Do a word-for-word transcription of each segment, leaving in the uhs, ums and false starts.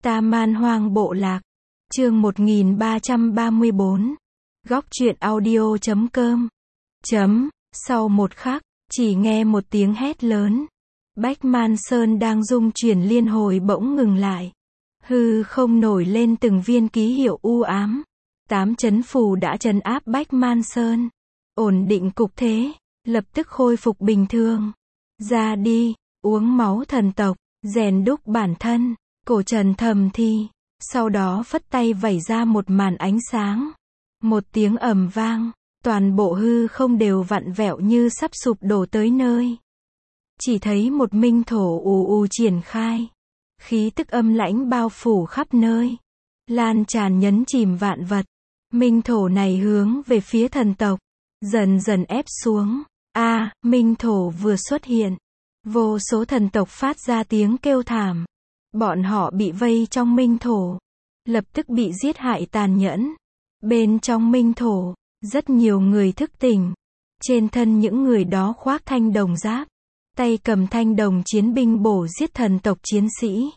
Ta Man Hoang Bộ Lạc. Chương một nghìn ba trăm ba mươi bốn. Góc truyện audio chấm com. Chấm. Sau một khắc, chỉ nghe một tiếng hét lớn. Bách Man Sơn đang dung chuyển liên hồi bỗng ngừng lại. Hư không nổi lên từng viên ký hiệu u ám. Tám chấn phù đã trấn áp Bách Man Sơn. Ổn định cục thế, lập tức khôi phục bình thường. Ra đi, uống máu thần tộc, rèn đúc bản thân. Cổ Trần thầm thì, sau đó phất tay vẩy ra một màn ánh sáng. Một tiếng ầm vang, toàn bộ hư không đều vặn vẹo như sắp sụp đổ tới nơi. Chỉ thấy một minh thổ ù ù triển khai. Khí tức âm lãnh bao phủ khắp nơi. Lan tràn nhấn chìm vạn vật. Minh thổ này hướng về phía thần tộc. Dần dần ép xuống. A, minh thổ vừa xuất hiện. Vô số thần tộc phát ra tiếng kêu thảm. Bọn họ bị vây trong minh thổ. Lập tức bị giết hại tàn nhẫn. Bên trong minh thổ, rất nhiều người thức tỉnh. Trên thân những người đó khoác thanh đồng giáp. Tay cầm thanh đồng chiến binh bổ giết thần tộc chiến sĩ.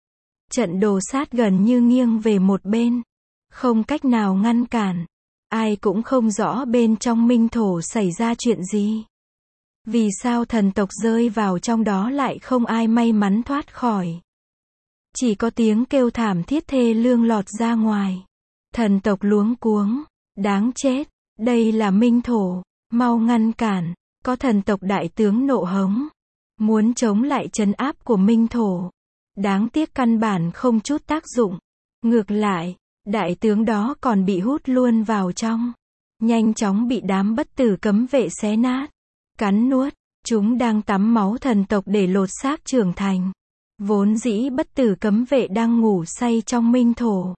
Trận đồ sát gần như nghiêng về một bên. Không cách nào ngăn cản. Ai cũng không rõ bên trong minh thổ xảy ra chuyện gì. Vì sao thần tộc rơi vào trong đó lại không ai may mắn thoát khỏi. Chỉ có tiếng kêu thảm thiết thê lương lọt ra ngoài. Thần tộc luống cuống. Đáng chết. Đây là minh thổ. Mau ngăn cản. Có thần tộc đại tướng nộ hống. Muốn chống lại trấn áp của minh thổ. Đáng tiếc căn bản không chút tác dụng. Ngược lại, đại tướng đó còn bị hút luôn vào trong. Nhanh chóng bị đám bất tử cấm vệ xé nát. Cắn nuốt. Chúng đang tắm máu thần tộc để lột xác trưởng thành. Vốn dĩ bất tử cấm vệ đang ngủ say trong minh thổ.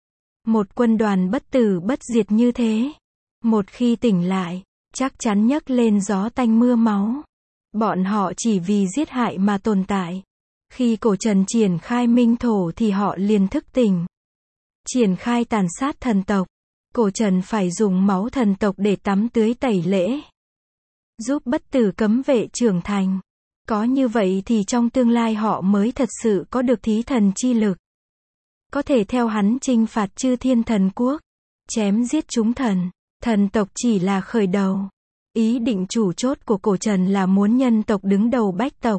Một quân đoàn bất tử bất diệt như thế. Một khi tỉnh lại, chắc chắn nhấc lên gió tanh mưa máu. Bọn họ chỉ vì giết hại mà tồn tại. Khi Cổ Trần triển khai minh thổ thì họ liền thức tỉnh. Triển khai tàn sát thần tộc. Cổ Trần phải dùng máu thần tộc để tắm tưới tẩy lễ. Giúp bất tử cấm vệ trưởng thành. Có như vậy thì trong tương lai họ mới thật sự có được thí thần chi lực. Có thể theo hắn chinh phạt chư thiên thần quốc. Chém giết chúng thần. Thần tộc chỉ là khởi đầu. Ý định chủ chốt của Cổ Trần là muốn nhân tộc đứng đầu bách tộc.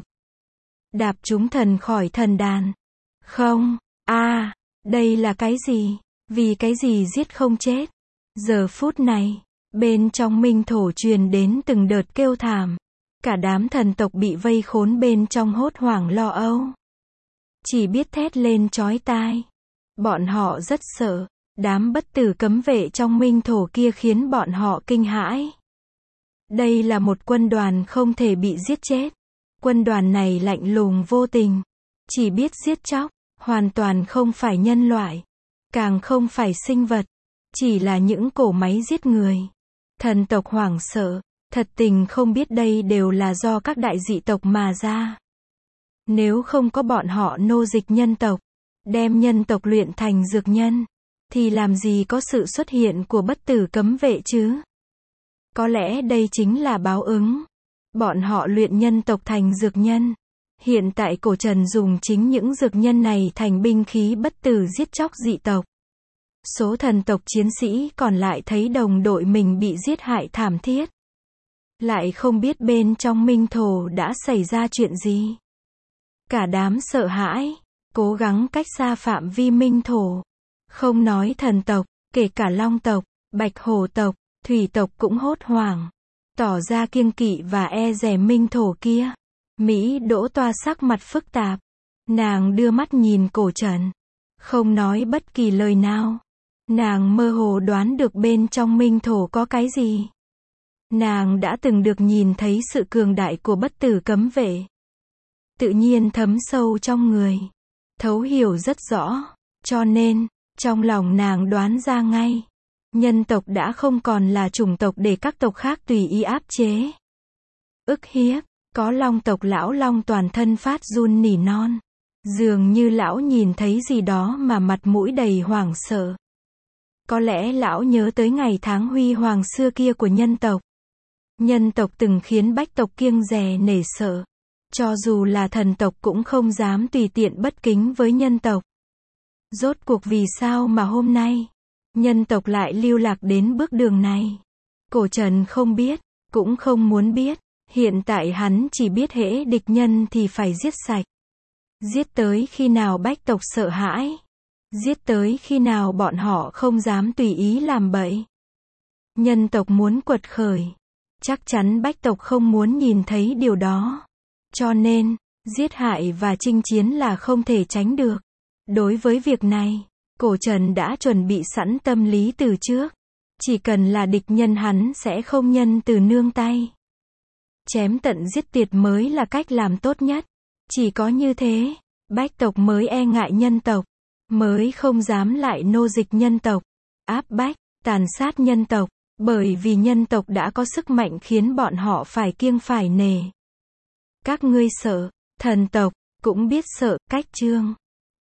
Đạp chúng thần khỏi thần đàn. Không, a à, đây là cái gì? Vì cái gì giết không chết? Giờ phút này, bên trong minh thổ truyền đến từng đợt kêu thảm. Cả đám thần tộc bị vây khốn bên trong hốt hoảng lo âu. Chỉ biết thét lên chói tai. Bọn họ rất sợ. Đám bất tử cấm vệ trong minh thổ kia khiến bọn họ kinh hãi. Đây là một quân đoàn không thể bị giết chết. Quân đoàn này lạnh lùng vô tình. Chỉ biết giết chóc. Hoàn toàn không phải nhân loại. Càng không phải sinh vật. Chỉ là những cỗ máy giết người. Thần tộc hoảng sợ. Thật tình không biết đây đều là do các đại dị tộc mà ra. Nếu không có bọn họ nô dịch nhân tộc. Đem nhân tộc luyện thành dược nhân. Thì làm gì có sự xuất hiện của bất tử cấm vệ chứ? Có lẽ đây chính là báo ứng. Bọn họ luyện nhân tộc thành dược nhân. Hiện tại Cổ Trần dùng chính những dược nhân này thành binh khí bất tử giết chóc dị tộc. Số thần tộc chiến sĩ còn lại thấy đồng đội mình bị giết hại thảm thiết. Lại không biết bên trong minh thổ đã xảy ra chuyện gì. Cả đám sợ hãi. Cố gắng cách xa phạm vi minh thổ. Không nói thần tộc, kể cả long tộc, bạch hổ tộc, thủy tộc cũng hốt hoảng. Tỏ ra kiêng kỵ và e dè minh thổ kia. Mỹ Đỗ Toa sắc mặt phức tạp. Nàng đưa mắt nhìn Cổ Trần. Không nói bất kỳ lời nào. Nàng mơ hồ đoán được bên trong minh thổ có cái gì. Nàng đã từng được nhìn thấy sự cường đại của bất tử cấm vệ. Tự nhiên thấm sâu trong người. Thấu hiểu rất rõ. Cho nên, trong lòng nàng đoán ra ngay. Nhân tộc đã không còn là chủng tộc để các tộc khác tùy ý áp chế. Ức hiếp. Có long tộc lão long toàn thân phát run nỉ non. Dường như lão nhìn thấy gì đó mà mặt mũi đầy hoảng sợ. Có lẽ lão nhớ tới ngày tháng huy hoàng xưa kia của nhân tộc. Nhân tộc từng khiến bách tộc kiêng dè nể sợ. Cho dù là thần tộc cũng không dám tùy tiện bất kính với nhân tộc. Rốt cuộc vì sao mà hôm nay, nhân tộc lại lưu lạc đến bước đường này? Cổ Trần không biết, cũng không muốn biết. Hiện tại hắn chỉ biết hễ địch nhân thì phải giết sạch. Giết tới khi nào bách tộc sợ hãi. Giết tới khi nào bọn họ không dám tùy ý làm bậy. Nhân tộc muốn quật khởi. Chắc chắn bách tộc không muốn nhìn thấy điều đó. Cho nên, giết hại và chinh chiến là không thể tránh được. Đối với việc này, Cổ Trần đã chuẩn bị sẵn tâm lý từ trước. Chỉ cần là địch nhân hắn sẽ không nhân từ nương tay. Chém tận giết tiệt mới là cách làm tốt nhất. Chỉ có như thế, bách tộc mới e ngại nhân tộc, mới không dám lại nô dịch nhân tộc, áp bách, tàn sát nhân tộc, bởi vì nhân tộc đã có sức mạnh khiến bọn họ phải kiêng phải nể. Các ngươi sợ, thần tộc cũng biết sợ, cách chương